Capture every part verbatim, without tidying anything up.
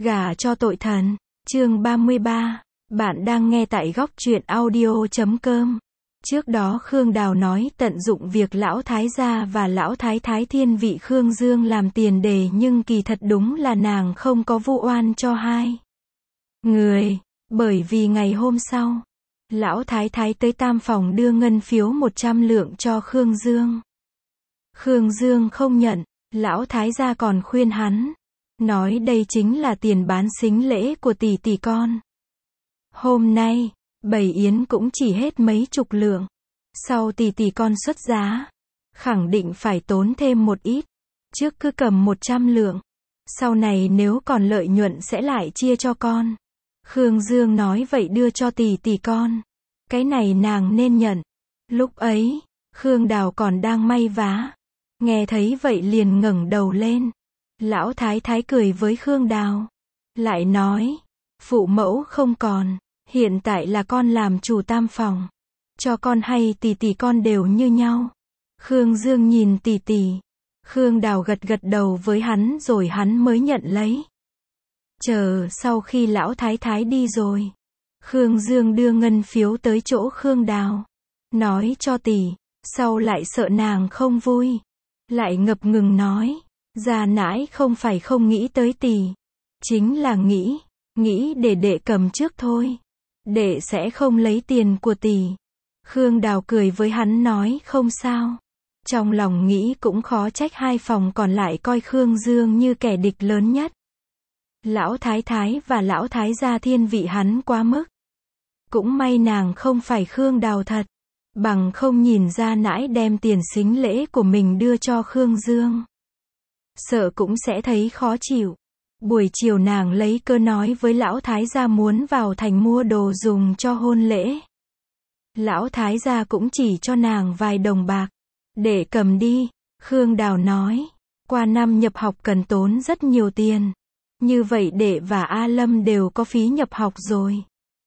Gả cho tội thần. Chương ba mươi ba. Bạn đang nghe tại góc truyện audio chấm com. Trước đó Khương Đào nói tận dụng việc lão thái gia và lão thái thái thiên vị Khương Dương làm tiền đề, nhưng kỳ thật đúng là nàng không có vu oan cho hai người. Bởi vì ngày hôm sau, lão thái thái tới tam phòng đưa ngân phiếu một trăm lượng cho Khương Dương. Khương Dương không nhận, lão thái gia còn khuyên hắn, nói đây chính là tiền bán sính lễ của tỷ tỷ con. Hôm nay, bày yến cũng chỉ hết mấy chục lượng. Sau tỷ tỷ con xuất giá, khẳng định phải tốn thêm một ít. Trước cứ cầm một trăm lượng. Sau này nếu còn lợi nhuận sẽ lại chia cho con. Khương Dương nói vậy đưa cho tỷ tỷ con. Cái này nàng nên nhận. Lúc ấy, Khương Đào còn đang may vá. Nghe thấy vậy liền ngẩng đầu lên. Lão thái thái cười với Khương Đào. Lại nói, phụ mẫu không còn. Hiện tại là con làm chủ tam phòng. Cho con hay tỷ tỷ con đều như nhau. Khương Dương nhìn tỷ tỷ. Khương Đào gật gật đầu với hắn rồi hắn mới nhận lấy. Chờ sau khi lão thái thái đi rồi, Khương Dương đưa ngân phiếu tới chỗ Khương Đào. Nói cho tỷ, sau lại sợ nàng không vui. Lại ngập ngừng nói, gia nãi không phải không nghĩ tới tỷ. Chính là nghĩ, nghĩ để đệ cầm trước thôi. Đệ sẽ không lấy tiền của tỷ. Khương Đào cười với hắn nói không sao. Trong lòng nghĩ cũng khó trách hai phòng còn lại coi Khương Dương như kẻ địch lớn nhất. Lão thái thái và lão thái gia thiên vị hắn quá mức. Cũng may nàng không phải Khương Đào thật. Bằng không nhìn ra nãi đem tiền sính lễ của mình đưa cho Khương Dương. Sợ cũng sẽ thấy khó chịu. Buổi chiều nàng lấy cơ nói với lão thái gia muốn vào thành mua đồ dùng cho hôn lễ. Lão thái gia cũng chỉ cho nàng vài đồng bạc. Để cầm đi, Khương Đào nói. Qua năm nhập học cần tốn rất nhiều tiền. Như vậy đệ và A Lâm đều có phí nhập học rồi.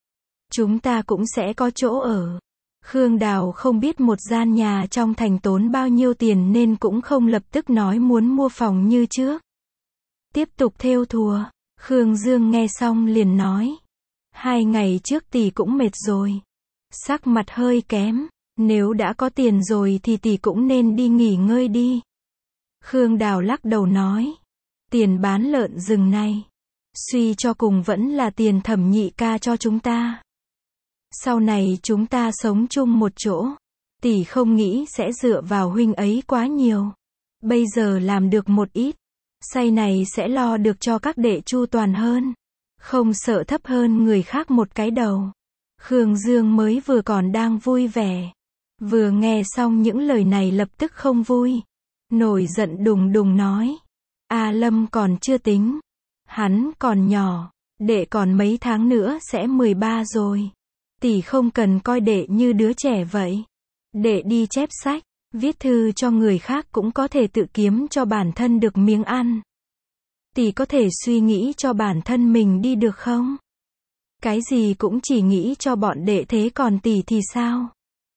Chúng ta cũng sẽ có chỗ ở. Khương Đào không biết một gian nhà trong thành tốn bao nhiêu tiền nên cũng không lập tức nói muốn mua phòng như trước. Tiếp tục thêu thùa. Khương Dương nghe xong liền nói. Hai ngày trước tỷ cũng mệt rồi. Sắc mặt hơi kém. Nếu đã có tiền rồi thì tỷ cũng nên đi nghỉ ngơi đi. Khương Đào lắc đầu nói. Tiền bán lợn rừng này, suy cho cùng vẫn là tiền Thẩm nhị ca cho chúng ta. Sau này chúng ta sống chung một chỗ. Tỷ không nghĩ sẽ dựa vào huynh ấy quá nhiều. Bây giờ làm được một ít. Sau này sẽ lo được cho các đệ chu toàn hơn. Không sợ thấp hơn người khác một cái đầu. Khương Dương mới vừa còn đang vui vẻ. Vừa nghe xong những lời này lập tức không vui. Nổi giận đùng đùng nói. A Lâm còn chưa tính. Hắn còn nhỏ. Đệ còn mấy tháng nữa sẽ mười ba rồi. Tỷ không cần coi đệ như đứa trẻ vậy. Đệ đi chép sách, viết thư cho người khác cũng có thể tự kiếm cho bản thân được miếng ăn. Tỷ có thể suy nghĩ cho bản thân mình đi được không? Cái gì cũng chỉ nghĩ cho bọn đệ thế còn tỷ thì sao?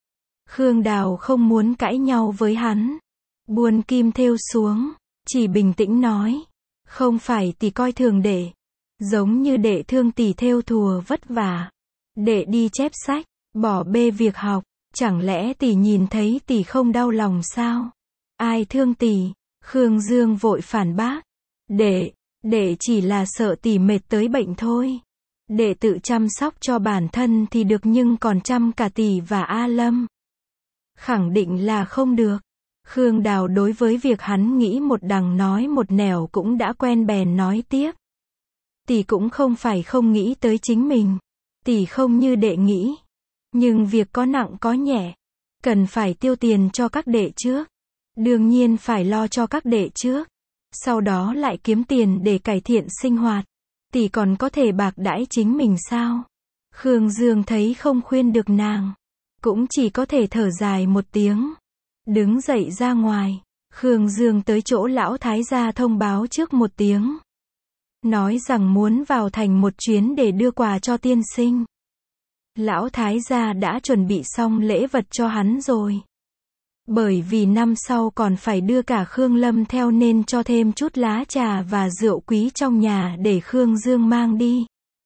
Khương Đào không muốn cãi nhau với hắn. Buồn kim thêu xuống, chỉ bình tĩnh nói. Không phải tỷ coi thường đệ. Giống như đệ thương tỷ thêu thùa vất vả. Đệ đi chép sách, bỏ bê việc học. Chẳng lẽ tỷ nhìn thấy tỷ không đau lòng sao? Ai thương tỷ? Khương Dương vội phản bác. Đệ, đệ chỉ là sợ tỷ mệt tới bệnh thôi. Đệ tự chăm sóc cho bản thân thì được nhưng còn chăm cả tỷ và A Lâm. Khẳng định là không được. Khương Đào đối với việc hắn nghĩ một đằng nói một nẻo cũng đã quen bèn nói tiếp. Tỷ cũng không phải không nghĩ tới chính mình. Tỷ không như đệ nghĩ. Nhưng việc có nặng có nhẹ. Cần phải tiêu tiền cho các đệ trước. Đương nhiên phải lo cho các đệ trước. Sau đó lại kiếm tiền để cải thiện sinh hoạt. Tỷ còn có thể bạc đãi chính mình sao? Khương Dương thấy không khuyên được nàng. Cũng chỉ có thể thở dài một tiếng. Đứng dậy ra ngoài. Khương Dương tới chỗ lão thái gia thông báo trước một tiếng. Nói rằng muốn vào thành một chuyến để đưa quà cho tiên sinh. Lão thái gia đã chuẩn bị xong lễ vật cho hắn rồi. Bởi vì năm sau còn phải đưa cả Khương Lâm theo nên cho thêm chút lá trà và rượu quý trong nhà để Khương Dương mang đi.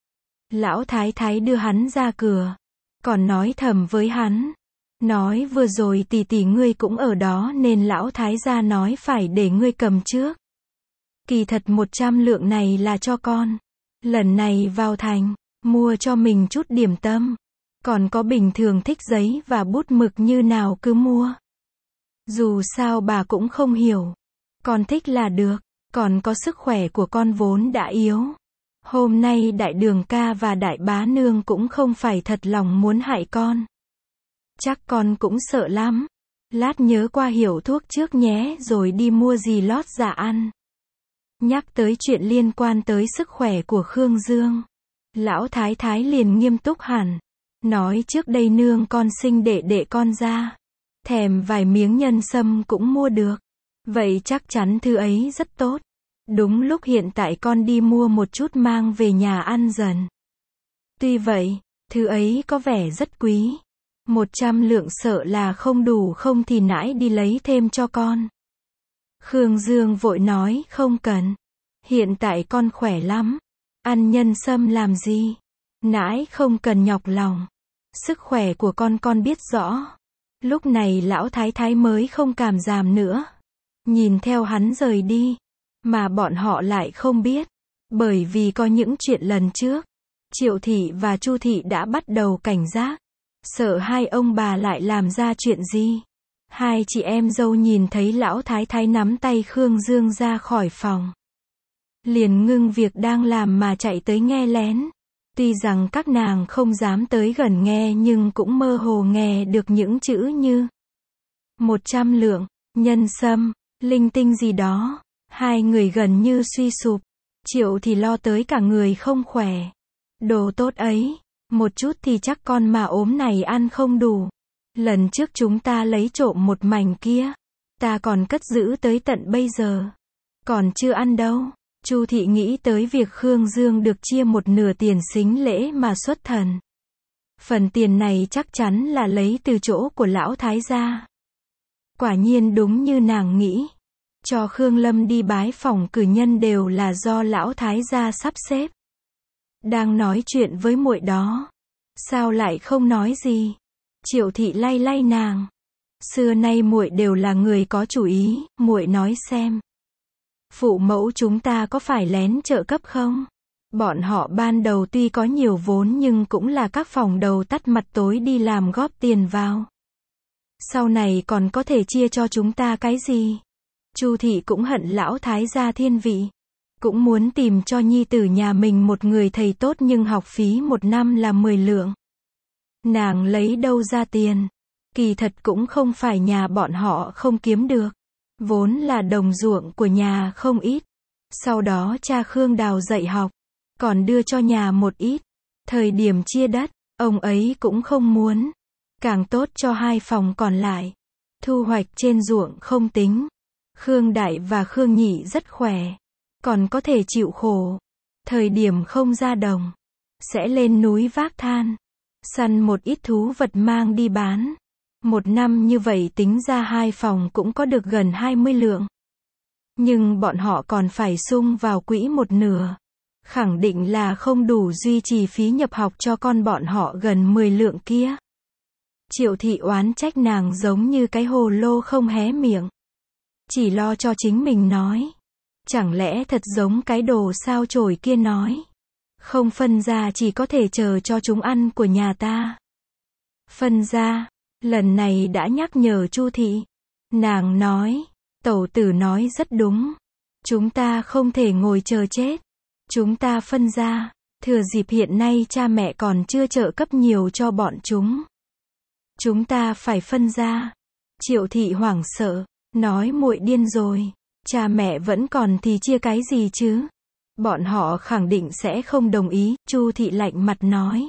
Lão thái thái đưa hắn ra cửa, còn nói thầm với hắn. Nói vừa rồi tỷ tỷ ngươi cũng ở đó nên lão thái gia nói phải để ngươi cầm trước. Kỳ thật một trăm lượng này là cho con. Lần này vào thành, mua cho mình chút điểm tâm. Còn có bình thường thích giấy và bút mực như nào cứ mua. Dù sao bà cũng không hiểu. Con thích là được, còn có sức khỏe của con vốn đã yếu. Hôm nay đại đường ca và đại bá nương cũng không phải thật lòng muốn hại con. Chắc con cũng sợ lắm. Lát nhớ qua hiểu thuốc trước nhé rồi đi mua gì lót dạ ăn. Nhắc tới chuyện liên quan tới sức khỏe của Khương Dương. Lão thái thái liền nghiêm túc hẳn. Nói trước đây nương con sinh đệ đệ con ra. Thèm vài miếng nhân sâm cũng mua được. Vậy chắc chắn thứ ấy rất tốt. Đúng lúc hiện tại con đi mua một chút mang về nhà ăn dần. Tuy vậy, thứ ấy có vẻ rất quý. Một trăm lượng sợ là không đủ, không thì nãi đi lấy thêm cho con. Khương Dương vội nói không cần. Hiện tại con khỏe lắm. Ăn nhân sâm làm gì? Nãi không cần nhọc lòng. Sức khỏe của con con biết rõ. Lúc này lão thái thái mới không cảm giảm nữa. Nhìn theo hắn rời đi. Mà bọn họ lại không biết. Bởi vì có những chuyện lần trước. Triệu thị và Chu thị đã bắt đầu cảnh giác. Sợ hai ông bà lại làm ra chuyện gì. Hai chị em dâu nhìn thấy lão thái thái nắm tay Khương Dương ra khỏi phòng. Liền ngưng việc đang làm mà chạy tới nghe lén. Tuy rằng các nàng không dám tới gần nghe nhưng cũng mơ hồ nghe được những chữ như một trăm lượng, nhân sâm, linh tinh gì đó. Hai người gần như suy sụp. Triệu thì lo tới cả người không khỏe. Đồ tốt ấy, một chút thì chắc con mà ốm này ăn không đủ. Lần trước chúng ta lấy trộm một mảnh kia. Ta còn cất giữ tới tận bây giờ. Còn chưa ăn đâu. Chu thị nghĩ tới việc Khương Dương được chia một nửa tiền sính lễ mà xuất thần. Phần tiền này chắc chắn là lấy từ chỗ của lão thái gia. Quả nhiên đúng như nàng nghĩ. Cho Khương Lâm đi bái phỏng cử nhân đều là do lão thái gia sắp xếp. Đang nói chuyện với muội đó. Sao lại không nói gì? Triệu thị lay lay nàng. Xưa nay muội đều là người có chủ ý, muội nói xem. Phụ mẫu chúng ta có phải lén trợ cấp không? Bọn họ ban đầu tuy có nhiều vốn nhưng cũng là các phòng đầu tắt mặt tối đi làm góp tiền vào. Sau này còn có thể chia cho chúng ta cái gì? Chu thị cũng hận lão thái gia thiên vị. Cũng muốn tìm cho nhi tử nhà mình một người thầy tốt nhưng học phí một năm là mười lượng. Nàng lấy đâu ra tiền? Kỳ thật cũng không phải nhà bọn họ không kiếm được. Vốn là đồng ruộng của nhà không ít. Sau đó cha Khương Đào dạy học. Còn đưa cho nhà một ít. Thời điểm chia đất, ông ấy cũng không muốn. Càng tốt cho hai phòng còn lại. Thu hoạch trên ruộng không tính. Khương Đại và Khương Nhị rất khỏe. Còn có thể chịu khổ. Thời điểm không ra đồng. Sẽ lên núi vác than. Săn một ít thú vật mang đi bán. Một năm như vậy tính ra hai phòng cũng có được gần hai mươi lượng. Nhưng bọn họ còn phải sung vào quỹ một nửa. Khẳng định là không đủ duy trì phí nhập học cho con bọn họ gần mười lượng kia. Triệu thị oán trách nàng giống như cái hồ lô không hé miệng. Chỉ lo cho chính mình nói. Chẳng lẽ thật giống cái đồ sao chổi kia nói. Không phân ra chỉ có thể chờ cho chúng ăn của nhà ta. Phân ra. Lần này đã nhắc nhở Chu thị. Nàng nói. Tẩu tử nói rất đúng. Chúng ta không thể ngồi chờ chết. Chúng ta phân ra. Thừa dịp hiện nay cha mẹ còn chưa trợ cấp nhiều cho bọn chúng. Chúng ta phải phân ra. Triệu thị hoảng sợ. Nói muội điên rồi. Cha mẹ vẫn còn thì chia cái gì chứ? Bọn họ khẳng định sẽ không đồng ý. Chu thị lạnh mặt nói.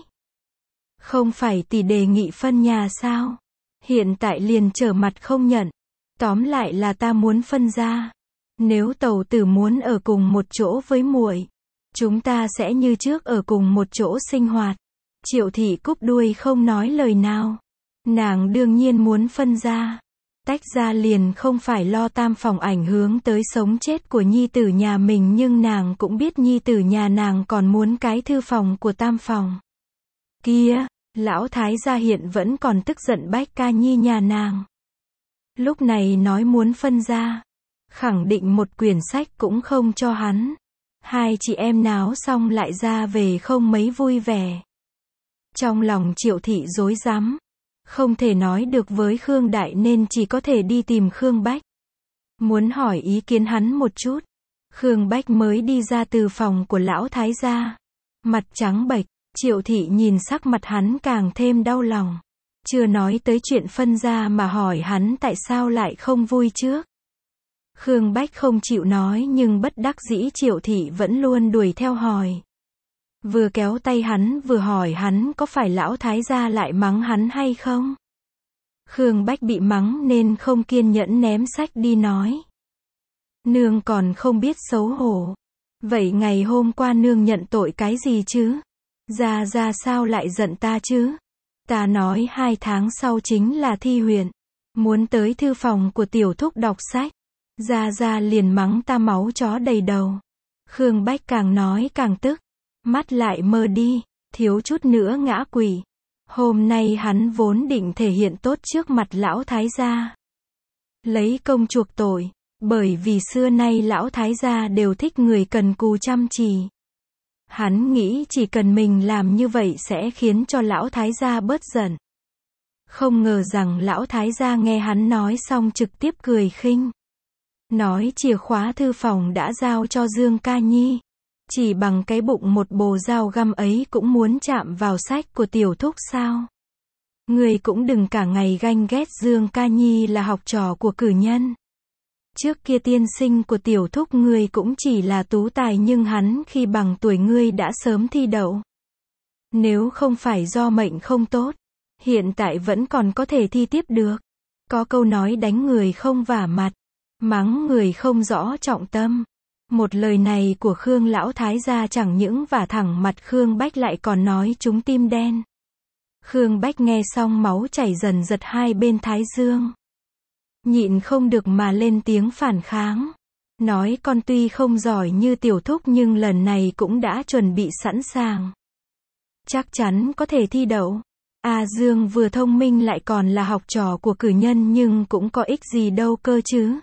Không phải tỷ đề nghị phân nhà sao? Hiện tại liền trở mặt không nhận. Tóm lại là ta muốn phân ra. Nếu tẩu tử muốn ở cùng một chỗ với muội, chúng ta sẽ như trước ở cùng một chỗ sinh hoạt. Triệu thị cúp đuôi không nói lời nào. Nàng đương nhiên muốn phân ra. Tách ra liền không phải lo tam phòng ảnh hưởng tới sống chết của nhi tử nhà mình, nhưng nàng cũng biết nhi tử nhà nàng còn muốn cái thư phòng của tam phòng. Kia, lão thái gia hiện vẫn còn tức giận Bách Ca Nhi nhà nàng. Lúc này nói muốn phân ra, khẳng định một quyển sách cũng không cho hắn. Hai chị em náo xong lại ra về không mấy vui vẻ. Trong lòng Triệu thị rối rắm, không thể nói được với Khương Đại nên chỉ có thể đi tìm Khương Bách. Muốn hỏi ý kiến hắn một chút. Khương Bách mới đi ra từ phòng của lão thái gia. Mặt trắng bệch, Triệu thị nhìn sắc mặt hắn càng thêm đau lòng. Chưa nói tới chuyện phân ra mà hỏi hắn tại sao lại không vui trước. Khương Bách không chịu nói nhưng bất đắc dĩ Triệu thị vẫn luôn đuổi theo hỏi. Vừa kéo tay hắn vừa hỏi hắn có phải lão thái gia lại mắng hắn hay không. Khương Bách bị mắng nên không kiên nhẫn ném sách đi nói. Nương còn không biết xấu hổ. Vậy ngày hôm qua nương nhận tội cái gì chứ? Gia Gia sao lại giận ta chứ? Ta nói hai tháng sau chính là thi huyện. Muốn tới thư phòng của tiểu thúc đọc sách. Gia Gia liền mắng ta máu chó đầy đầu. Khương Bách càng nói càng tức. Mắt lại mơ đi, thiếu chút nữa ngã quỵ. Hôm nay hắn vốn định thể hiện tốt trước mặt lão thái gia. Lấy công chuộc tội, bởi vì xưa nay lão thái gia đều thích người cần cù chăm chỉ. Hắn nghĩ chỉ cần mình làm như vậy sẽ khiến cho lão thái gia bớt giận. Không ngờ rằng lão thái gia nghe hắn nói xong trực tiếp cười khinh. Nói chìa khóa thư phòng đã giao cho Dương Ca Nhi. Chỉ bằng cái bụng một bồ dao găm ấy cũng muốn chạm vào sách của tiểu thúc sao? Người cũng đừng cả ngày ganh ghét Dương Ca Nhi là học trò của cử nhân. Trước kia tiên sinh của tiểu thúc ngươi cũng chỉ là tú tài nhưng hắn khi bằng tuổi ngươi đã sớm thi đậu. Nếu không phải do mệnh không tốt, hiện tại vẫn còn có thể thi tiếp được. Có câu nói đánh người không vả mặt, mắng người không rõ trọng tâm. Một lời này của Khương lão thái gia chẳng những vả thẳng mặt Khương Bách lại còn nói trúng tim đen. Khương Bách nghe xong máu chảy dần giật hai bên thái dương. Nhịn không được mà lên tiếng phản kháng. Nói con tuy không giỏi như tiểu thúc nhưng lần này cũng đã chuẩn bị sẵn sàng. Chắc chắn có thể thi đậu. A Dương vừa thông minh lại còn là học trò của cử nhân nhưng cũng có ích gì đâu cơ chứ.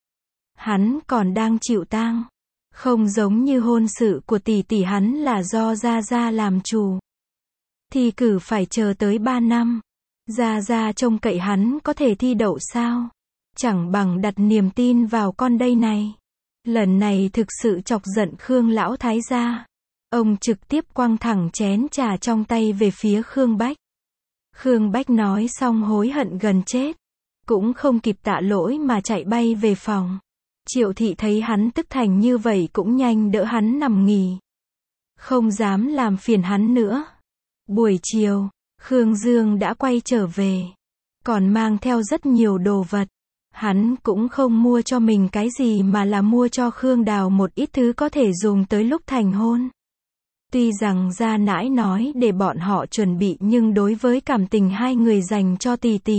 Hắn còn đang chịu tang. Không giống như hôn sự của tỷ tỷ hắn là do Gia Gia làm chủ. Thi cử phải chờ tới ba năm. Gia Gia trông cậy hắn có thể thi đậu sao? Chẳng bằng đặt niềm tin vào con đây này. Lần này thực sự chọc giận Khương lão thái gia. Ông trực tiếp quăng thẳng chén trà trong tay về phía Khương Bách. Khương Bách nói xong hối hận gần chết. Cũng không kịp tạ lỗi mà chạy bay về phòng. Triệu thị thấy hắn tức thành như vậy cũng nhanh đỡ hắn nằm nghỉ. Không dám làm phiền hắn nữa. Buổi chiều, Khương Dương đã quay trở về. Còn mang theo rất nhiều đồ vật. Hắn cũng không mua cho mình cái gì mà là mua cho Khương Đào một ít thứ có thể dùng tới lúc thành hôn. Tuy rằng gia nãi nói để bọn họ chuẩn bị nhưng đối với cảm tình hai người dành cho tỷ tỷ,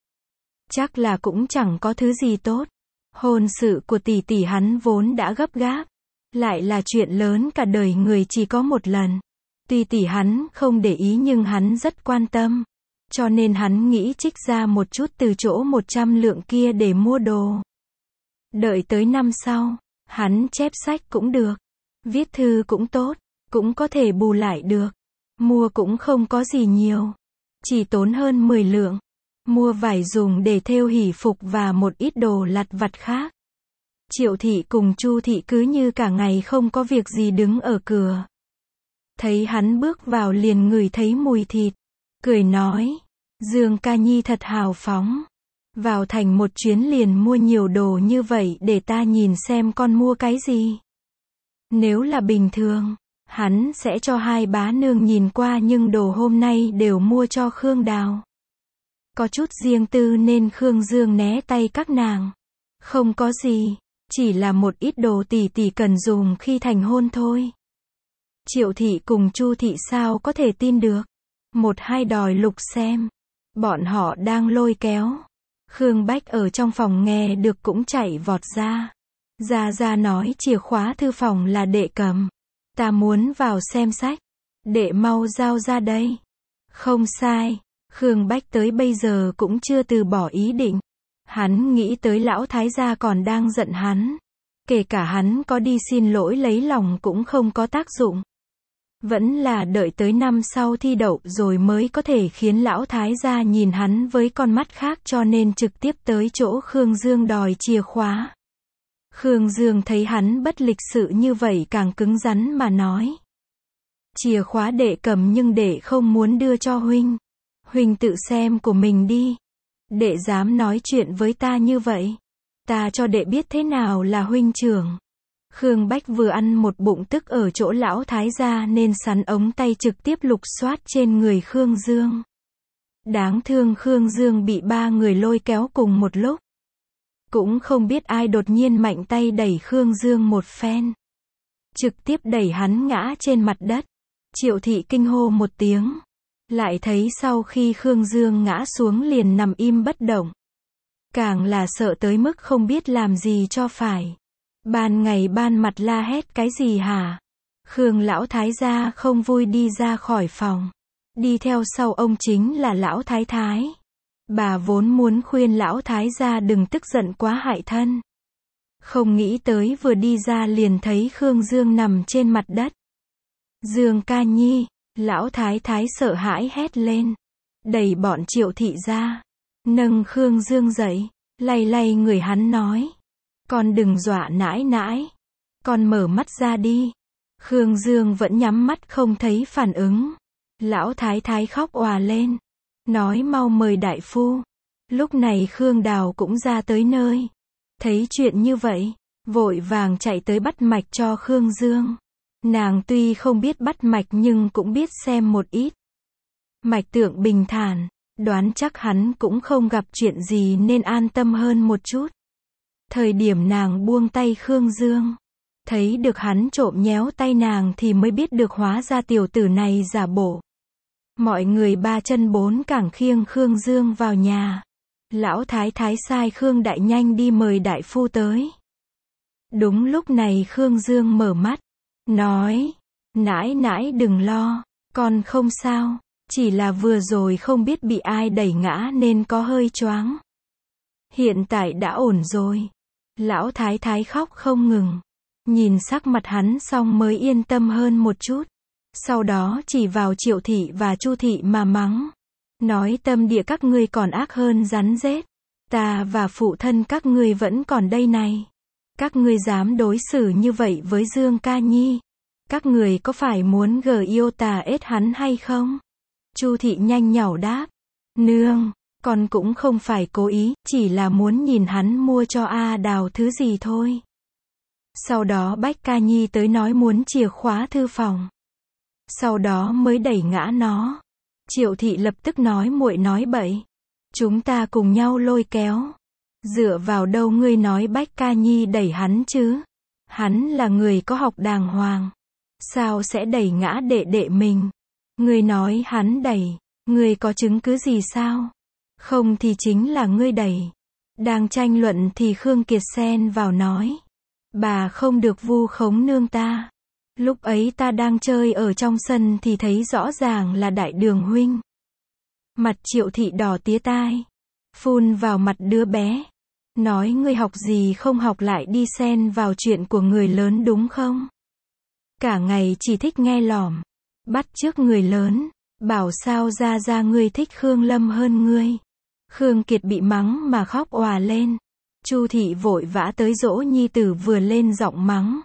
chắc là cũng chẳng có thứ gì tốt. Hôn sự của tỷ tỷ hắn vốn đã gấp gáp. Lại là chuyện lớn cả đời người chỉ có một lần. Tuy tỷ hắn không để ý nhưng hắn rất quan tâm. Cho nên hắn nghĩ trích ra một chút từ chỗ một trăm lượng kia để mua đồ. Đợi tới năm sau, hắn chép sách cũng được. Viết thư cũng tốt, cũng có thể bù lại được. Mua cũng không có gì nhiều. Chỉ tốn hơn mười lượng. Mua vải dùng để thêu hỷ phục và một ít đồ lặt vặt khác. Triệu thị cùng Chu thị cứ như cả ngày không có việc gì đứng ở cửa. Thấy hắn bước vào liền ngửi thấy mùi thịt. Cười nói, Dương Ca Nhi thật hào phóng. Vào thành một chuyến liền mua nhiều đồ như vậy để ta nhìn xem con mua cái gì. Nếu là bình thường, hắn sẽ cho hai bá nương nhìn qua nhưng đồ hôm nay đều mua cho Khương Đào. Có chút riêng tư nên Khương Dương né tay các nàng. Không có gì, chỉ là một ít đồ tỷ tỷ cần dùng khi thành hôn thôi. Triệu thị cùng Chu thị sao có thể tin được. Một hai đòi lục xem. Bọn họ đang lôi kéo. Khương Bách ở trong phòng nghe được cũng chạy vọt ra. Gia Gia nói chìa khóa thư phòng là đệ cầm. Ta muốn vào xem sách. Đệ mau giao ra đây. Không sai. Khương Bách tới bây giờ cũng chưa từ bỏ ý định. Hắn nghĩ tới lão thái gia còn đang giận hắn. Kể cả hắn có đi xin lỗi lấy lòng cũng không có tác dụng. Vẫn là đợi tới năm sau thi đậu rồi mới có thể khiến lão thái gia nhìn hắn với con mắt khác, cho nên trực tiếp tới chỗ Khương Dương đòi chìa khóa. Khương Dương thấy hắn bất lịch sự như vậy càng cứng rắn mà nói. Chìa khóa đệ cầm nhưng đệ không muốn đưa cho huynh. Huynh tự xem của mình đi. Đệ dám nói chuyện với ta như vậy. Ta cho đệ biết thế nào là huynh trưởng. Khương Bách vừa ăn một bụng tức ở chỗ lão thái gia nên sắn ống tay trực tiếp lục soát trên người Khương Dương. Đáng thương Khương Dương bị ba người lôi kéo cùng một lúc. Cũng không biết ai đột nhiên mạnh tay đẩy Khương Dương một phen. Trực tiếp đẩy hắn ngã trên mặt đất. Triệu thị kinh hô một tiếng. Lại thấy sau khi Khương Dương ngã xuống liền nằm im bất động. Càng là sợ tới mức không biết làm gì cho phải. Ban ngày ban mặt la hét cái gì hả? Khương lão thái gia không vui đi ra khỏi phòng. Đi theo sau ông chính là lão thái thái. Bà vốn muốn khuyên lão thái gia đừng tức giận quá hại thân. Không nghĩ tới vừa đi ra liền thấy Khương Dương nằm trên mặt đất. Dương ca nhi, lão thái thái sợ hãi hét lên. Đẩy bọn Triệu thị ra. Nâng Khương Dương dậy, lay lay người hắn nói. Con đừng dọa nãi nãi. Con mở mắt ra đi. Khương Dương vẫn nhắm mắt không thấy phản ứng. Lão thái thái khóc òa lên. Nói mau mời đại phu. Lúc này Khương Đào cũng ra tới nơi. Thấy chuyện như vậy, vội vàng chạy tới bắt mạch cho Khương Dương. Nàng tuy không biết bắt mạch nhưng cũng biết xem một ít. Mạch tượng bình thản, đoán chắc hắn cũng không gặp chuyện gì nên an tâm hơn một chút. Thời điểm nàng buông tay Khương Dương, thấy được hắn trộm nhéo tay nàng thì mới biết được hóa ra tiểu tử này giả bộ. Mọi người ba chân bốn cẳng khiêng Khương Dương vào nhà. Lão thái thái sai Khương Đại nhanh đi mời đại phu tới. Đúng lúc này Khương Dương mở mắt, nói, nãi nãi đừng lo, con không sao, chỉ là vừa rồi không biết bị ai đẩy ngã nên có hơi choáng. Hiện tại đã ổn rồi. Lão thái thái khóc không ngừng. Nhìn sắc mặt hắn xong mới yên tâm hơn một chút. Sau đó chỉ vào Triệu thị và Chu thị mà mắng. Nói tâm địa các ngươi còn ác hơn rắn rết. Ta và phụ thân các ngươi vẫn còn đây này. Các ngươi dám đối xử như vậy với Dương ca nhi. Các người có phải muốn gờ yêu tà ết hắn hay không? Chu thị nhanh nhảu đáp. Nương, con cũng không phải cố ý, chỉ là muốn nhìn hắn mua cho A Đào thứ gì thôi. Sau đó Bách ca nhi tới nói muốn chìa khóa thư phòng. Sau đó mới đẩy ngã nó. Triệu thị lập tức nói muội nói bậy. Chúng ta cùng nhau lôi kéo. Dựa vào đâu ngươi nói Bách ca nhi đẩy hắn chứ? Hắn là người có học đàng hoàng. Sao sẽ đẩy ngã đệ đệ mình? Ngươi nói hắn đẩy. Ngươi có chứng cứ gì sao? Không thì chính là ngươi đẩy. Đang tranh luận thì Khương Kiệt xen vào nói. Bà không được vu khống nương ta. Lúc ấy ta đang chơi ở trong sân thì thấy rõ ràng là Đại Đường huynh. Mặt Triệu thị đỏ tía tai. Phun vào mặt đứa bé. Nói ngươi học gì không học lại đi xen vào chuyện của người lớn đúng không? Cả ngày chỉ thích nghe lỏm. Bắt chước người lớn. Bảo sao ra ra ngươi thích Khương Lâm hơn ngươi. Khương Kiệt bị mắng mà khóc òa lên. Chu thị vội vã tới dỗ nhi tử vừa lên giọng mắng.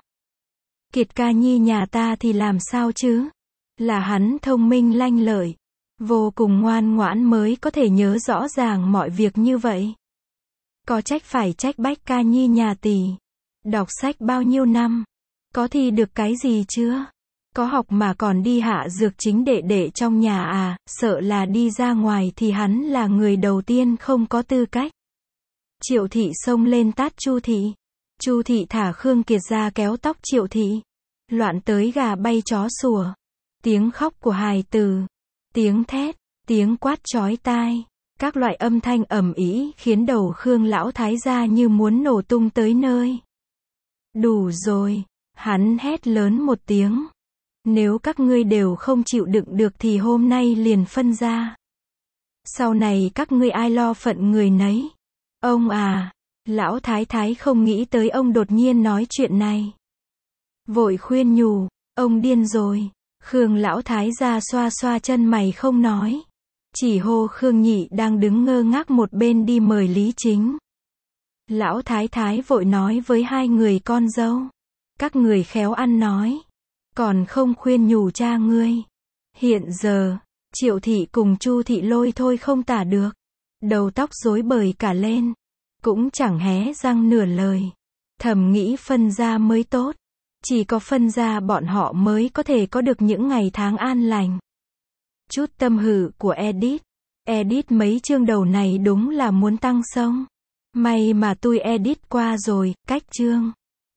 Kiệt ca nhi nhà ta thì làm sao chứ? Là hắn thông minh lanh lợi. Vô cùng ngoan ngoãn mới có thể nhớ rõ ràng mọi việc như vậy. Có trách phải trách Bách ca nhi nhà tỷ. Đọc sách bao nhiêu năm? Có thi được cái gì chưa? Có học mà còn đi hạ dược chính đệ đệ trong nhà à? Sợ là đi ra ngoài thì hắn là người đầu tiên không có tư cách. Triệu thị xông lên tát Chu thị. Chu thị thả Khương Kiệt ra kéo tóc Triệu thị. Loạn tới gà bay chó sủa. Tiếng khóc của hài tử. Tiếng thét. Tiếng quát chói tai. Các loại âm thanh ầm ĩ khiến đầu Khương lão thái gia như muốn nổ tung tới nơi. Đủ rồi, hắn hét lớn một tiếng. Nếu các ngươi đều không chịu đựng được thì hôm nay liền phân ra. Sau này các ngươi ai lo phận người nấy. Ông à, lão thái thái không nghĩ tới ông đột nhiên nói chuyện này. Vội khuyên nhủ, ông điên rồi. Khương lão thái gia xoa xoa chân mày không nói. Chỉ hô Khương Nhị đang đứng ngơ ngác một bên đi mời Lý Chính. Lão thái thái vội nói với hai người con dâu. Các người khéo ăn nói. Còn không khuyên nhủ cha ngươi. Hiện giờ, Triệu thị cùng Chu thị lôi thôi không tả được. Đầu tóc rối bời cả lên. Cũng chẳng hé răng nửa lời. Thầm nghĩ phân ra mới tốt. Chỉ có phân ra bọn họ mới có thể có được những ngày tháng an lành. Chút tâm hử của Edit. Edit mấy chương đầu này đúng là muốn tăng sông. May mà tôi edit qua rồi, cách chương.